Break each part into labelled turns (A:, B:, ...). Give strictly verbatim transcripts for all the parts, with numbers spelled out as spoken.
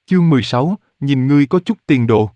A: Chương mười sáu, nhìn ngươi có chút tiền đồ.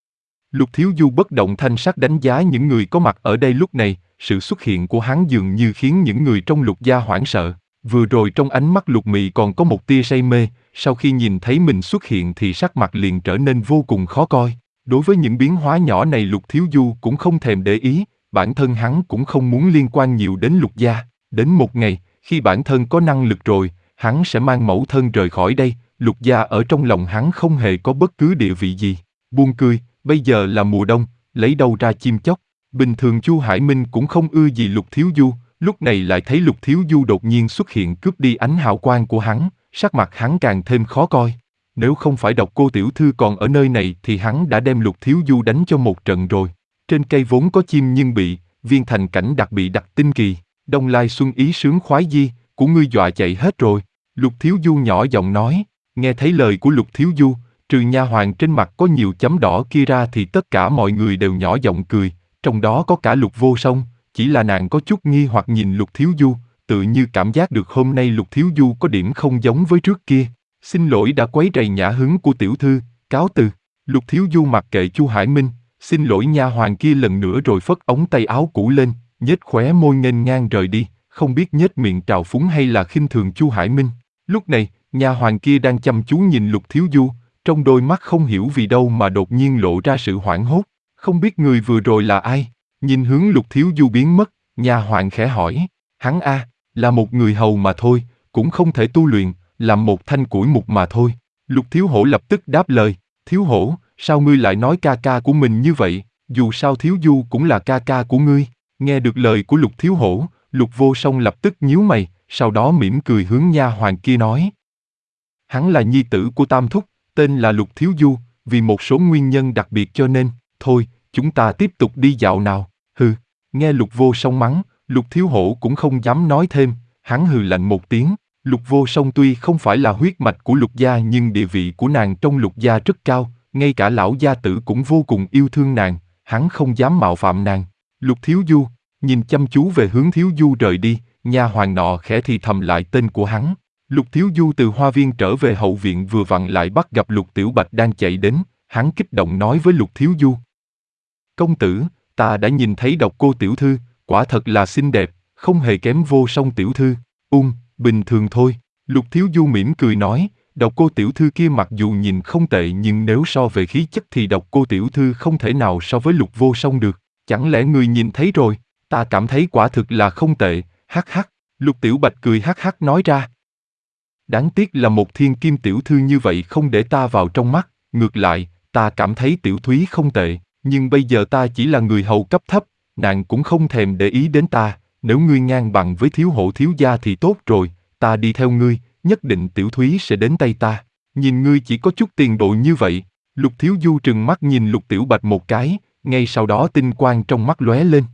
A: Lục Thiếu Du bất động thanh sắc đánh giá những người có mặt ở đây lúc này, sự xuất hiện của hắn dường như khiến những người trong Lục gia hoảng sợ. Vừa rồi trong ánh mắt Lục Mị còn có một tia say mê, sau khi nhìn thấy mình xuất hiện thì sắc mặt liền trở nên vô cùng khó coi. Đối với những biến hóa nhỏ này Lục Thiếu Du cũng không thèm để ý, bản thân hắn cũng không muốn liên quan nhiều đến Lục gia. Đến một ngày, khi bản thân có năng lực rồi, hắn sẽ mang mẫu thân rời khỏi đây. Lục gia ở trong lòng hắn không hề có bất cứ địa vị gì. Buông cười, bây giờ là mùa đông, lấy đâu ra chim chóc. Bình thường Chu Hải Minh cũng không ưa gì Lục Thiếu Du, lúc này lại thấy Lục Thiếu Du đột nhiên xuất hiện cướp đi ánh hào quang của hắn, sắc mặt hắn càng thêm khó coi. Nếu không phải Độc Cô tiểu thư còn ở nơi này thì hắn đã đem Lục Thiếu Du đánh cho một trận rồi. Trên cây vốn có chim nhưng bị viên thành cảnh đặc bị đặc tinh kỳ, Đông Lai Xuân ý sướng khoái di, của ngươi dọa chạy hết rồi. Lục Thiếu Du nhỏ giọng nói. Nghe thấy lời của Lục Thiếu Du, trừ nha hoàn trên mặt có nhiều chấm đỏ kia ra thì tất cả mọi người đều nhỏ giọng cười, trong đó có cả Lục Vô Song, chỉ là nàng có chút nghi hoặc nhìn Lục Thiếu Du, tự như cảm giác được hôm nay Lục Thiếu Du có điểm không giống với trước kia. Xin lỗi đã quấy rầy nhã hứng của tiểu thư, cáo từ. Lục Thiếu Du mặc kệ Chu Hải Minh, xin lỗi nha hoàn kia lần nữa rồi phất ống tay áo cũ lên, nhếch khóe môi nghênh ngang rời đi, không biết nhếch miệng trào phúng hay là khinh thường Chu Hải Minh. Lúc này, nha hoàn kia đang chăm chú nhìn Lục Thiếu Du, trong đôi mắt không hiểu vì đâu mà đột nhiên lộ ra sự hoảng hốt. Không biết người vừa rồi là ai? Nhìn hướng Lục Thiếu Du biến mất, nha hoàn khẽ hỏi. Hắn a, là một người hầu mà thôi, cũng không thể tu luyện, làm một thanh củi mục mà thôi. Lục Thiếu Hổ lập tức đáp lời. Thiếu Hổ, sao ngươi lại nói ca ca của mình như vậy? Dù sao Thiếu Du cũng là ca ca của ngươi. Nghe được lời của Lục Thiếu Hổ, Lục Vô Song lập tức nhíu mày, sau đó mỉm cười hướng nha hoàn kia nói. Hắn là nhi tử của Tam Thúc, tên là Lục Thiếu Du, vì một số nguyên nhân đặc biệt cho nên, thôi, chúng ta tiếp tục đi dạo nào. Hừ, nghe Lục Vô Song mắng, Lục Thiếu Hổ cũng không dám nói thêm, hắn hừ lạnh một tiếng. Lục Vô Song tuy không phải là huyết mạch của Lục gia nhưng địa vị của nàng trong Lục gia rất cao, ngay cả lão gia tử cũng vô cùng yêu thương nàng, hắn không dám mạo phạm nàng. Lục Thiếu Du, nhìn chăm chú về hướng Thiếu Du rời đi, nha hoàn nọ khẽ thì thầm lại tên của hắn. Lục Thiếu Du từ hoa viên trở về hậu viện vừa vặn lại bắt gặp Lục Tiểu Bạch đang chạy đến, hắn kích động nói với Lục Thiếu Du. Công tử, ta đã nhìn thấy Độc Cô tiểu thư, quả thật là xinh đẹp, không hề kém Vô Song tiểu thư. Ung, bình thường thôi. Lục Thiếu Du mỉm cười nói, Độc Cô tiểu thư kia mặc dù nhìn không tệ nhưng nếu so về khí chất thì Độc Cô tiểu thư không thể nào so với Lục Vô Song được. Chẳng lẽ người nhìn thấy rồi? Ta cảm thấy quả thực là không tệ, hắc hắc. Lục Tiểu Bạch cười hắc hắc nói ra. Đáng tiếc là một thiên kim tiểu thư như vậy không để ta vào trong mắt, ngược lại, ta cảm thấy Tiểu Thúy không tệ, nhưng bây giờ ta chỉ là người hầu cấp thấp, nàng cũng không thèm để ý đến ta, nếu ngươi ngang bằng với Thiếu Hổ thiếu gia thì tốt rồi, ta đi theo ngươi, nhất định Tiểu Thúy sẽ đến tay ta. Nhìn ngươi chỉ có chút tiền đồ như vậy. Lục Thiếu Du trừng mắt nhìn Lục Tiểu Bạch một cái, ngay sau đó tinh quang trong mắt lóe lên.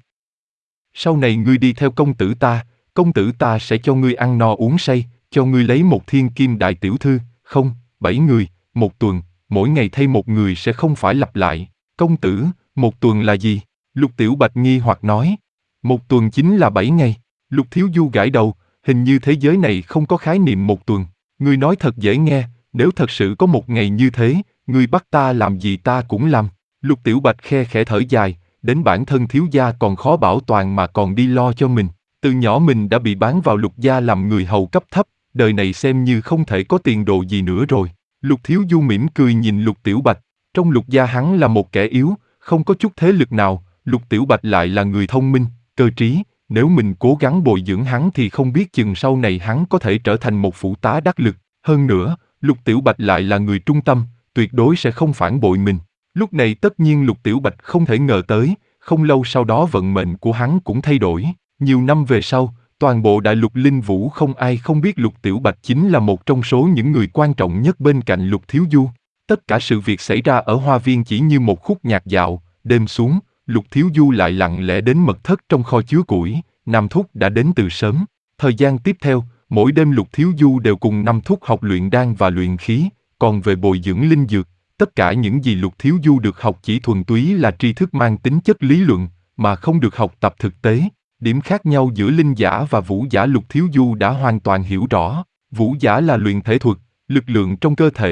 A: Sau này ngươi đi theo công tử ta, công tử ta sẽ cho ngươi ăn no uống say, cho ngươi lấy một thiên kim đại tiểu thư, không, bảy người, một tuần, mỗi ngày thay một người sẽ không phải lặp lại. Công tử, một tuần là gì? Lục Tiểu Bạch nghi hoặc nói. Một tuần chính là bảy ngày. Lục Thiếu Du gãi đầu, hình như thế giới này không có khái niệm một tuần. Ngươi nói thật dễ nghe, nếu thật sự có một ngày như thế, ngươi bắt ta làm gì ta cũng làm. Lục Tiểu Bạch khe khẽ thở dài, đến bản thân thiếu gia còn khó bảo toàn mà còn đi lo cho mình. Từ nhỏ mình đã bị bán vào Lục gia làm người hầu cấp thấp, đời này xem như không thể có tiền đồ gì nữa rồi. Lục Thiếu Du mỉm cười nhìn Lục Tiểu Bạch, trong Lục gia hắn là một kẻ yếu, không có chút thế lực nào, Lục Tiểu Bạch lại là người thông minh, cơ trí, nếu mình cố gắng bồi dưỡng hắn thì không biết chừng sau này hắn có thể trở thành một phụ tá đắc lực. Hơn nữa, Lục Tiểu Bạch lại là người trung tâm, tuyệt đối sẽ không phản bội mình. Lúc này tất nhiên Lục Tiểu Bạch không thể ngờ tới, không lâu sau đó vận mệnh của hắn cũng thay đổi. Nhiều năm về sau, toàn bộ đại lục Linh Vũ không ai không biết Lục Tiểu Bạch chính là một trong số những người quan trọng nhất bên cạnh Lục Thiếu Du. Tất cả sự việc xảy ra ở hoa viên chỉ như một khúc nhạc dạo, đêm xuống, Lục Thiếu Du lại lặng lẽ đến mật thất trong kho chứa củi, Nam Thúc đã đến từ sớm. Thời gian tiếp theo, mỗi đêm Lục Thiếu Du đều cùng Nam Thúc học luyện đan và luyện khí, còn về bồi dưỡng linh dược, tất cả những gì Lục Thiếu Du được học chỉ thuần túy là tri thức mang tính chất lý luận, mà không được học tập thực tế. Điểm khác nhau giữa linh giả và vũ giả Lục Thiếu Du đã hoàn toàn hiểu rõ. Vũ giả là luyện thể thuật, lực lượng trong cơ thể,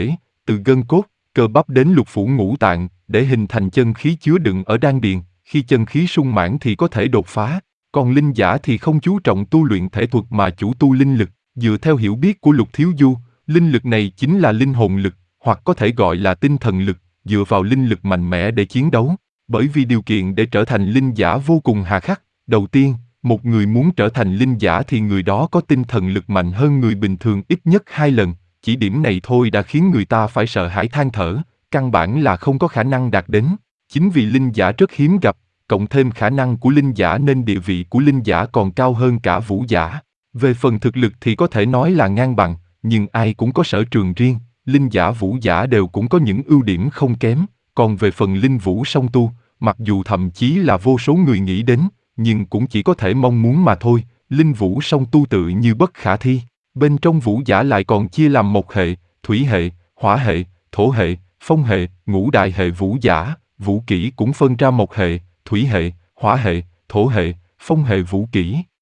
A: từ gân cốt, cơ bắp đến lục phủ ngũ tạng, để hình thành chân khí chứa đựng ở đan điền. Khi chân khí sung mãn thì có thể đột phá, còn linh giả thì không chú trọng tu luyện thể thuật mà chủ tu linh lực. Dựa theo hiểu biết của Lục Thiếu Du, linh lực này chính là linh hồn lực, hoặc có thể gọi là tinh thần lực, dựa vào linh lực mạnh mẽ để chiến đấu. Bởi vì điều kiện để trở thành linh giả vô cùng hà khắc. Đầu tiên, một người muốn trở thành linh giả thì người đó có tinh thần lực mạnh hơn người bình thường ít nhất hai lần. Chỉ điểm này thôi đã khiến người ta phải sợ hãi than thở, căn bản là không có khả năng đạt đến. Chính vì linh giả rất hiếm gặp, cộng thêm khả năng của linh giả nên địa vị của linh giả còn cao hơn cả vũ giả. Về phần thực lực thì có thể nói là ngang bằng, nhưng ai cũng có sở trường riêng, linh giả vũ giả đều cũng có những ưu điểm không kém. Còn về phần linh vũ song tu, mặc dù thậm chí là vô số người nghĩ đến, nhưng cũng chỉ có thể mong muốn mà thôi. Linh vũ song tu tự như bất khả thi. Bên trong vũ giả lại còn chia làm mộc hệ, thủy hệ, hỏa hệ, thổ hệ, phong hệ, ngũ đại hệ vũ giả. Vũ kỹ cũng phân ra mộc hệ, thủy hệ, hỏa hệ, thổ hệ, phong hệ vũ kỹ.